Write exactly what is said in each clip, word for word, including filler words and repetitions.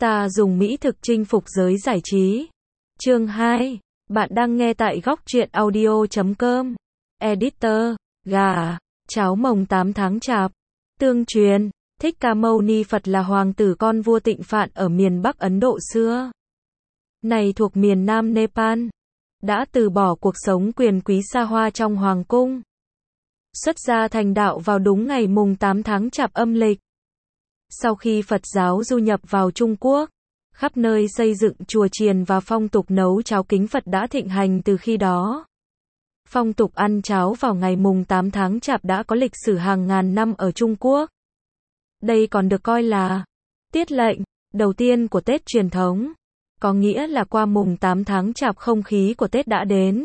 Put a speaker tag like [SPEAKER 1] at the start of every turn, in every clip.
[SPEAKER 1] Ta dùng mỹ thực chinh phục giới giải trí. Chương hai. Bạn đang nghe tại góc truyện audio chấm com. Editor. Gà. Cháo mồng tám tháng chạp. Tương truyền, Thích Ca Mâu Ni Phật là hoàng tử con vua Tịnh Phạn ở miền Bắc Ấn Độ xưa. Này thuộc miền Nam Nepal. Đã từ bỏ cuộc sống quyền quý xa hoa trong hoàng cung. Xuất gia thành đạo vào đúng ngày mùng tám tháng chạp âm lịch. Sau khi Phật giáo du nhập vào Trung Quốc, khắp nơi xây dựng chùa chiền và phong tục nấu cháo kính Phật đã thịnh hành từ khi đó. Phong tục ăn cháo vào ngày mùng tám tháng chạp đã có lịch sử hàng ngàn năm ở Trung Quốc. Đây còn được coi là tiết lệnh đầu tiên của Tết truyền thống, có nghĩa là qua mùng tám tháng chạp không khí của Tết đã đến.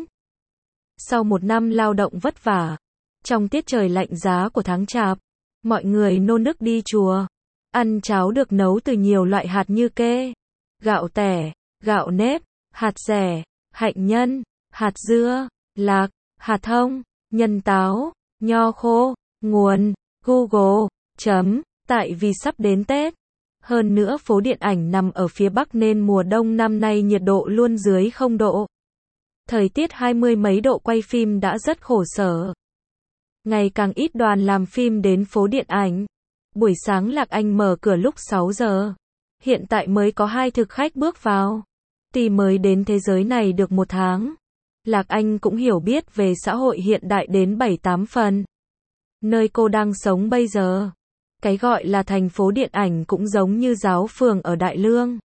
[SPEAKER 1] Sau một năm lao động vất vả, trong tiết trời lạnh giá của tháng chạp, mọi người nô nức đi chùa. Ăn cháo được nấu từ nhiều loại hạt như kê, gạo tẻ, gạo nếp, hạt dẻ, hạnh nhân, hạt dưa, lạc, hạt thông, nhân táo, nho khô. Nguồn: Google. Chấm. Tại vì sắp đến Tết. Hơn nữa phố điện ảnh nằm ở phía Bắc nên mùa đông năm nay nhiệt độ luôn dưới không độ. Thời tiết hai mươi mấy độ quay phim đã rất khổ sở. Ngày càng ít đoàn làm phim đến phố điện ảnh. Buổi sáng Lạc Anh mở cửa lúc sáu giờ. Hiện tại mới có hai thực khách bước vào. Tuy mới đến thế giới này được một tháng, Lạc Anh cũng hiểu biết về xã hội hiện đại đến bảy tám phần. Nơi cô đang sống bây giờ, cái gọi là thành phố điện ảnh cũng giống như giáo phường ở Đại Lương.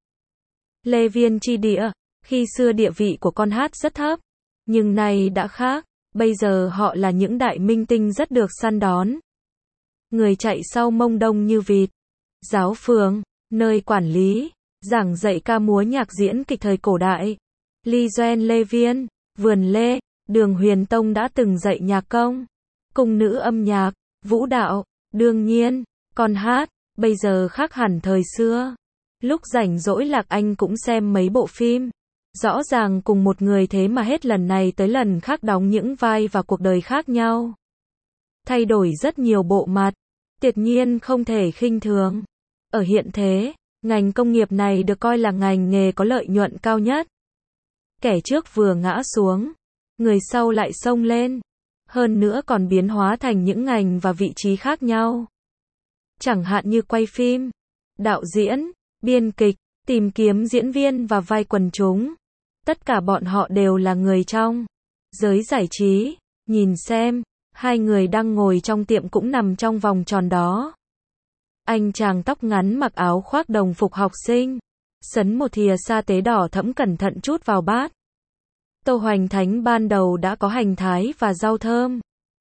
[SPEAKER 1] Lê Viên Chi Địa, khi xưa địa vị của con hát rất thấp, nhưng nay đã khác, bây giờ họ là những đại minh tinh rất được săn đón. Người chạy sau mông đông như vịt. Giáo phường, nơi quản lý, giảng dạy ca múa nhạc diễn kịch thời cổ đại. Ly Doan Lê Viên, Vườn Lê, Đường Huyền Tông đã từng dạy nhạc công, cung nữ âm nhạc, vũ đạo. Đương nhiên, con hát, bây giờ khác hẳn thời xưa. Lúc rảnh rỗi Lạc Anh cũng xem mấy bộ phim. Rõ ràng cùng một người thế mà hết lần này tới lần khác đóng những vai và cuộc đời khác nhau. Thay đổi rất nhiều bộ mặt. Tuyệt nhiên không thể khinh thường. Ở hiện thế, ngành công nghiệp này được coi là ngành nghề có lợi nhuận cao nhất. Kẻ trước vừa ngã xuống, người sau lại xông lên. Hơn nữa còn biến hóa thành những ngành và vị trí khác nhau. Chẳng hạn như quay phim, đạo diễn, biên kịch, tìm kiếm diễn viên và vai quần chúng. Tất cả bọn họ đều là người trong giới giải trí. Nhìn xem, hai người đang ngồi trong tiệm cũng nằm trong vòng tròn đó. Anh chàng tóc ngắn mặc áo khoác đồng phục học sinh, sấn một thìa sa tế đỏ thẫm cẩn thận chút vào bát. Tô hoành thánh ban đầu đã có hành thái và rau thơm.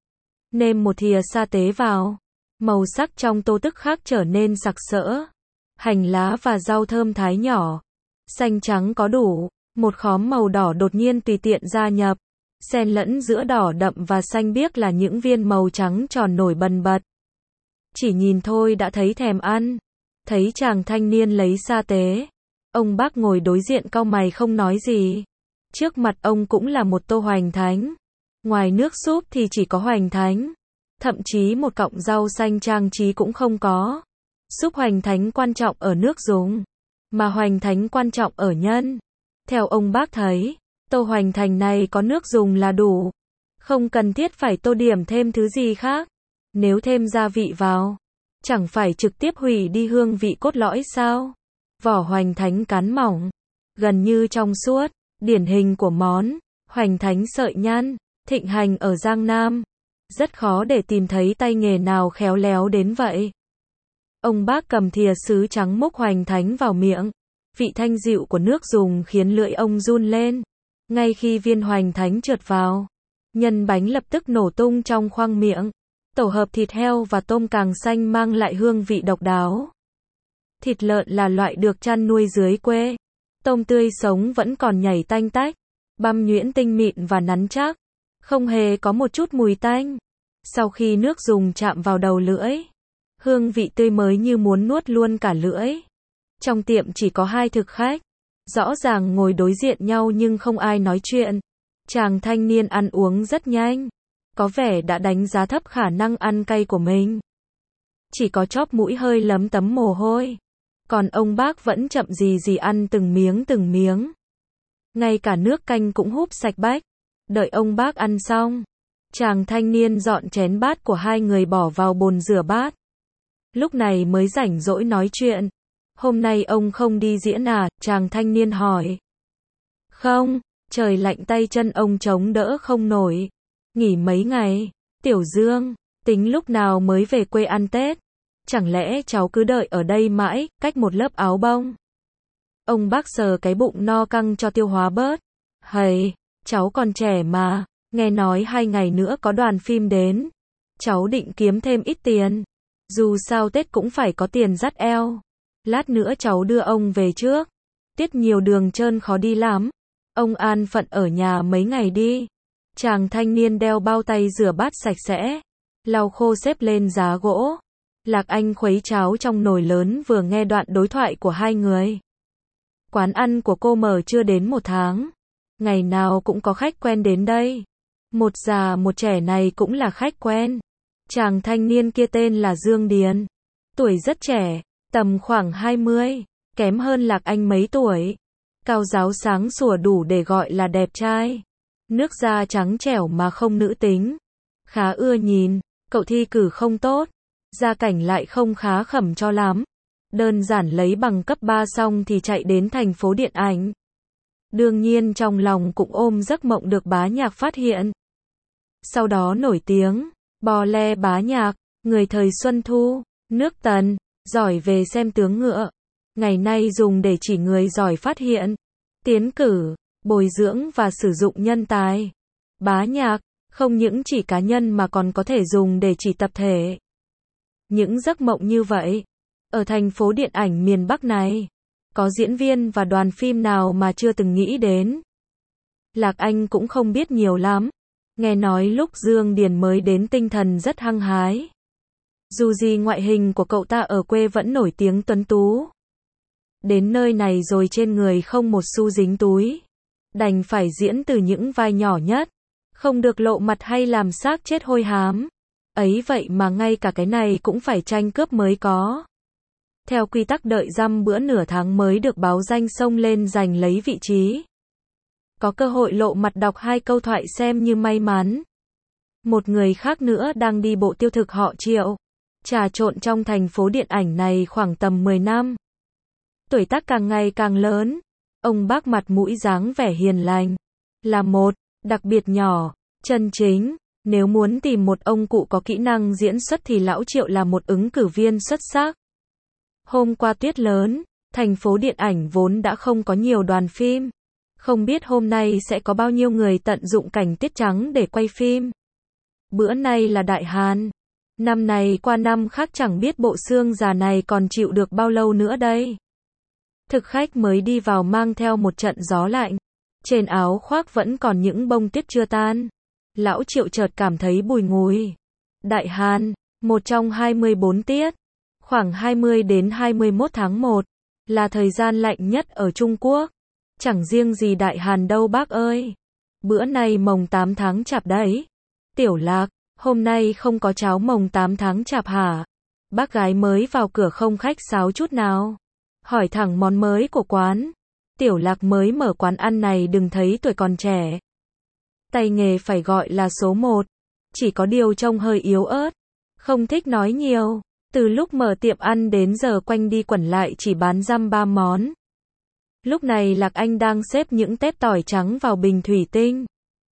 [SPEAKER 1] Nêm một thìa sa tế vào, màu sắc trong tô tức khác trở nên sặc sỡ. Hành lá và rau thơm thái nhỏ, xanh trắng có đủ, một khóm màu đỏ đột nhiên tùy tiện gia nhập. Xen lẫn giữa đỏ đậm và xanh biếc là những viên màu trắng tròn nổi bần bật. Chỉ nhìn thôi đã thấy thèm ăn. Thấy chàng thanh niên lấy sa tế, ông bác ngồi đối diện cau mày không nói gì. Trước mặt ông cũng là một tô hoành thánh. Ngoài nước súp thì chỉ có hoành thánh. Thậm chí một cọng rau xanh trang trí cũng không có. Súp hoành thánh quan trọng ở nước dùng, mà hoành thánh quan trọng ở nhân. Theo ông bác thấy, tô hoành thành này có nước dùng là đủ. Không cần thiết phải tô điểm thêm thứ gì khác. Nếu thêm gia vị vào, chẳng phải trực tiếp hủy đi hương vị cốt lõi sao? Vỏ hoành thánh cán mỏng, gần như trong suốt, điển hình của món hoành thánh sợi nhăn, thịnh hành ở Giang Nam. Rất khó để tìm thấy tay nghề nào khéo léo đến vậy. Ông bác cầm thìa sứ trắng múc hoành thánh vào miệng. Vị thanh dịu của nước dùng khiến lưỡi ông run lên. Ngay khi viên hoành thánh trượt vào, nhân bánh lập tức nổ tung trong khoang miệng. Tổ hợp thịt heo và tôm càng xanh mang lại hương vị độc đáo. Thịt lợn là loại được chăn nuôi dưới quê. Tôm tươi sống vẫn còn nhảy tanh tách. Băm nhuyễn tinh mịn và nắn chắc. Không hề có một chút mùi tanh. Sau khi nước dùng chạm vào đầu lưỡi, hương vị tươi mới như muốn nuốt luôn cả lưỡi. Trong tiệm chỉ có hai thực khách. Rõ ràng ngồi đối diện nhau nhưng không ai nói chuyện. Chàng thanh niên ăn uống rất nhanh. Có vẻ đã đánh giá thấp khả năng ăn cay của mình. Chỉ có chóp mũi hơi lấm tấm mồ hôi. Còn ông bác vẫn chậm gì gì ăn từng miếng từng miếng. Ngay cả nước canh cũng húp sạch bách. Đợi ông bác ăn xong, chàng thanh niên dọn chén bát của hai người bỏ vào bồn rửa bát. Lúc này mới rảnh rỗi nói chuyện. Hôm nay ông không đi diễn à? Chàng thanh niên hỏi. Không, trời lạnh tay chân ông chống đỡ không nổi. Nghỉ mấy ngày. Tiểu Dương, tính lúc nào mới về quê ăn Tết? Chẳng lẽ cháu cứ đợi ở đây mãi, cách một lớp áo bông? Ông bác sờ cái bụng no căng cho tiêu hóa bớt. Hầy, cháu còn trẻ mà, nghe nói hai ngày nữa có đoàn phim đến. Cháu định kiếm thêm ít tiền. Dù sao Tết cũng phải có tiền dắt eo. Lát nữa cháu đưa ông về trước. Tiết nhiều đường trơn khó đi lắm. Ông an phận ở nhà mấy ngày đi. Chàng thanh niên đeo bao tay rửa bát sạch sẽ, lau khô xếp lên giá gỗ. Lạc Anh khuấy cháo trong nồi lớn vừa nghe đoạn đối thoại của hai người. Quán ăn của cô mở chưa đến một tháng. Ngày nào cũng có khách quen đến đây. Một già một trẻ này cũng là khách quen. Chàng thanh niên kia tên là Dương Điền. Tuổi rất trẻ, tầm khoảng hai mươi, kém hơn Lạc Anh mấy tuổi. Cao ráo sáng sủa đủ để gọi là đẹp trai. Nước da trắng trẻo mà không nữ tính. Khá ưa nhìn, cậu thi cử không tốt. Gia cảnh lại không khá khẩm cho lắm. Đơn giản lấy bằng cấp ba xong thì chạy đến thành phố điện ảnh. Đương nhiên trong lòng cũng ôm giấc mộng được bá nhạc phát hiện. Sau đó nổi tiếng, bò le bá nhạc, người thời Xuân Thu, nước Tần, giỏi về xem tướng ngựa. Ngày nay dùng để chỉ người giỏi phát hiện, tiến cử, bồi dưỡng và sử dụng nhân tài. Bá nhạc, không những chỉ cá nhân mà còn có thể dùng để chỉ tập thể. Những giấc mộng như vậy, ở thành phố điện ảnh miền Bắc này, có diễn viên và đoàn phim nào mà chưa từng nghĩ đến. Lạc Anh cũng không biết nhiều lắm. Nghe nói lúc Dương Điền mới đến tinh thần rất hăng hái. Dù gì ngoại hình của cậu ta ở quê vẫn nổi tiếng tuấn tú. Đến nơi này rồi trên người không một xu dính túi. Đành phải diễn từ những vai nhỏ nhất. Không được lộ mặt hay làm xác chết hôi hám. Ấy vậy mà ngay cả cái này cũng phải tranh cướp mới có. Theo quy tắc đợi dăm bữa nửa tháng mới được báo danh xông lên giành lấy vị trí. Có cơ hội lộ mặt đọc hai câu thoại xem như may mắn. Một người khác nữa đang đi bộ tiêu thực họ Triệu. Trà trộn trong thành phố điện ảnh này khoảng tầm mười năm. Tuổi tác càng ngày càng lớn. Ông bác mặt mũi dáng vẻ hiền lành. Là một, đặc biệt nhỏ, chân chính. Nếu muốn tìm một ông cụ có kỹ năng diễn xuất thì lão Triệu là một ứng cử viên xuất sắc. Hôm qua tuyết lớn, thành phố điện ảnh vốn đã không có nhiều đoàn phim. Không biết hôm nay sẽ có bao nhiêu người tận dụng cảnh tiết trắng để quay phim. Bữa nay là Đại Hàn. Năm này qua năm khác chẳng biết bộ xương già này còn chịu được bao lâu nữa đây. Thực khách mới đi vào mang theo một trận gió lạnh. Trên áo khoác vẫn còn những bông tuyết chưa tan. Lão Triệu chợt cảm thấy bùi ngùi. Đại Hàn, một trong hai mươi bốn tiết, khoảng hai mươi đến hai mươi mốt tháng một, là thời gian lạnh nhất ở Trung Quốc. Chẳng riêng gì Đại Hàn đâu bác ơi. Bữa nay mồng tám tháng chạp đấy. Tiểu Lạc, hôm nay không có cháo mồng tám tháng chạp hả? Bác gái mới vào cửa không khách sáo chút nào. Hỏi thẳng món mới của quán. Tiểu Lạc mới mở quán ăn này đừng thấy tuổi còn trẻ. Tay nghề phải gọi là số một. Chỉ có điều trông hơi yếu ớt. Không thích nói nhiều. Từ lúc mở tiệm ăn đến giờ quanh đi quẩn lại chỉ bán dăm ba món. Lúc này Lạc Anh đang xếp những tép tỏi trắng vào bình thủy tinh.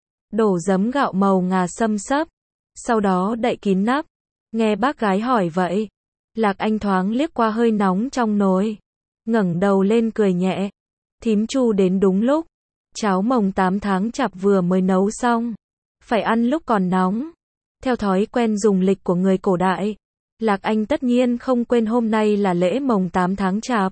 [SPEAKER 1] Đổ giấm gạo màu ngà xâm xấp. Sau đó đậy kín nắp. Nghe bác gái hỏi vậy. Lạc Anh thoáng liếc qua hơi nóng trong nồi. Ngẩng đầu lên cười nhẹ. Thím Chu đến đúng lúc. Cháo mồng tám tháng chạp vừa mới nấu xong. Phải ăn lúc còn nóng. Theo thói quen dùng lịch của người cổ đại. Lạc Anh tất nhiên không quên hôm nay là lễ mồng tám tháng chạp.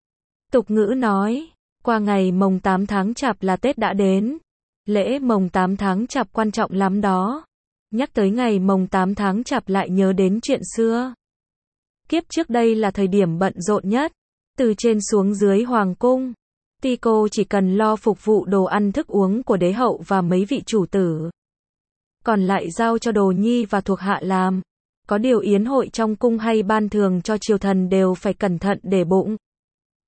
[SPEAKER 1] Tục ngữ nói, qua ngày mồng tám tháng chạp là Tết đã đến. Lễ mồng tám tháng chạp quan trọng lắm đó. Nhắc tới ngày mồng tám tháng chạp lại nhớ đến chuyện xưa. Kiếp trước đây là thời điểm bận rộn nhất. Từ trên xuống dưới hoàng cung. Tico chỉ cần lo phục vụ đồ ăn thức uống của đế hậu và mấy vị chủ tử. Còn lại giao cho đồ nhi và thuộc hạ làm. Có điều yến hội trong cung hay ban thường cho triều thần đều phải cẩn thận để bụng.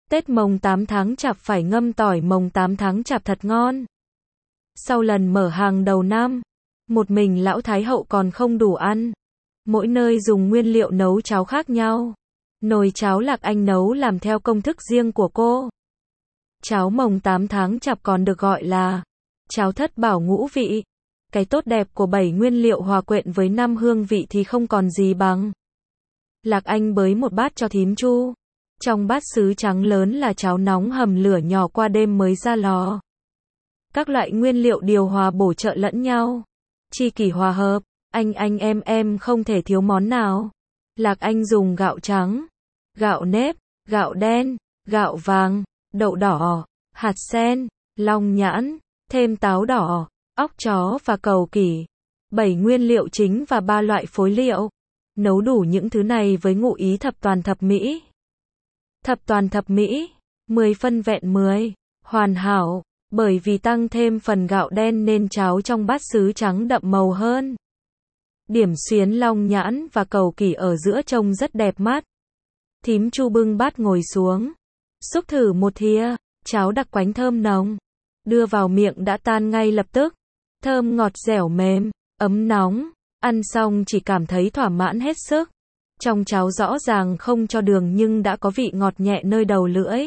[SPEAKER 1] Tết mồng tám tháng chạp phải ngâm tỏi mồng tám tháng chạp thật ngon. Sau lần mở hàng đầu năm, một mình lão Thái hậu còn không đủ ăn. Mỗi nơi dùng nguyên liệu nấu cháo khác nhau. Nồi cháo Lạc Anh nấu làm theo công thức riêng của cô. Cháo mồng tám tháng chạp còn được gọi là cháo thất bảo ngũ vị. Cái tốt đẹp của bảy nguyên liệu hòa quyện với năm hương vị thì không còn gì bằng. Lạc Anh bới một bát cho thím Chu. Trong bát sứ trắng lớn là cháo nóng hầm lửa nhỏ qua đêm mới ra lò. Các loại nguyên liệu điều hòa bổ trợ lẫn nhau. Chi kỷ hòa hợp, anh anh em em không thể thiếu món nào. Lạc Anh dùng gạo trắng, gạo nếp, gạo đen, gạo vàng, đậu đỏ, hạt sen, long nhãn, thêm táo đỏ, óc chó và cầu kỷ. Bảy nguyên liệu chính và ba loại phối liệu. Nấu đủ những thứ này với ngụ ý thập toàn thập mỹ. Thập toàn thập mỹ, mười phân vẹn mười, hoàn hảo, bởi vì tăng thêm phần gạo đen nên cháo trong bát sứ trắng đậm màu hơn. Điểm xuyến long nhãn và cầu kỷ ở giữa trông rất đẹp mắt. Thím Chu bưng bát ngồi xuống, xúc thử một thìa, cháo đặc quánh thơm nồng, đưa vào miệng đã tan ngay lập tức, thơm ngọt dẻo mềm, ấm nóng, ăn xong chỉ cảm thấy thỏa mãn hết sức. Trong cháo rõ ràng không cho đường nhưng đã có vị ngọt nhẹ nơi đầu lưỡi.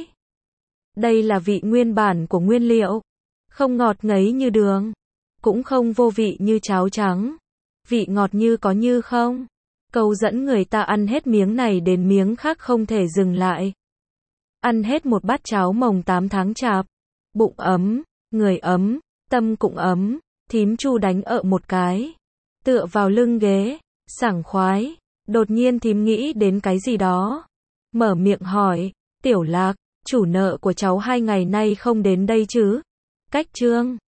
[SPEAKER 1] Đây là vị nguyên bản của nguyên liệu, không ngọt ngấy như đường, cũng không vô vị như cháo trắng. Vị ngọt như có như không. Câu dẫn người ta ăn hết miếng này đến miếng khác không thể dừng lại. Ăn hết một bát cháo mồng tám tháng chạp. Bụng ấm, người ấm, tâm cũng ấm. Thím Chu đánh ợ một cái, tựa vào lưng ghế, sảng khoái. Đột nhiên thím nghĩ đến cái gì đó, mở miệng hỏi, Tiểu Lạc, chủ nợ của cháu hai ngày nay không đến đây chứ? Cách trương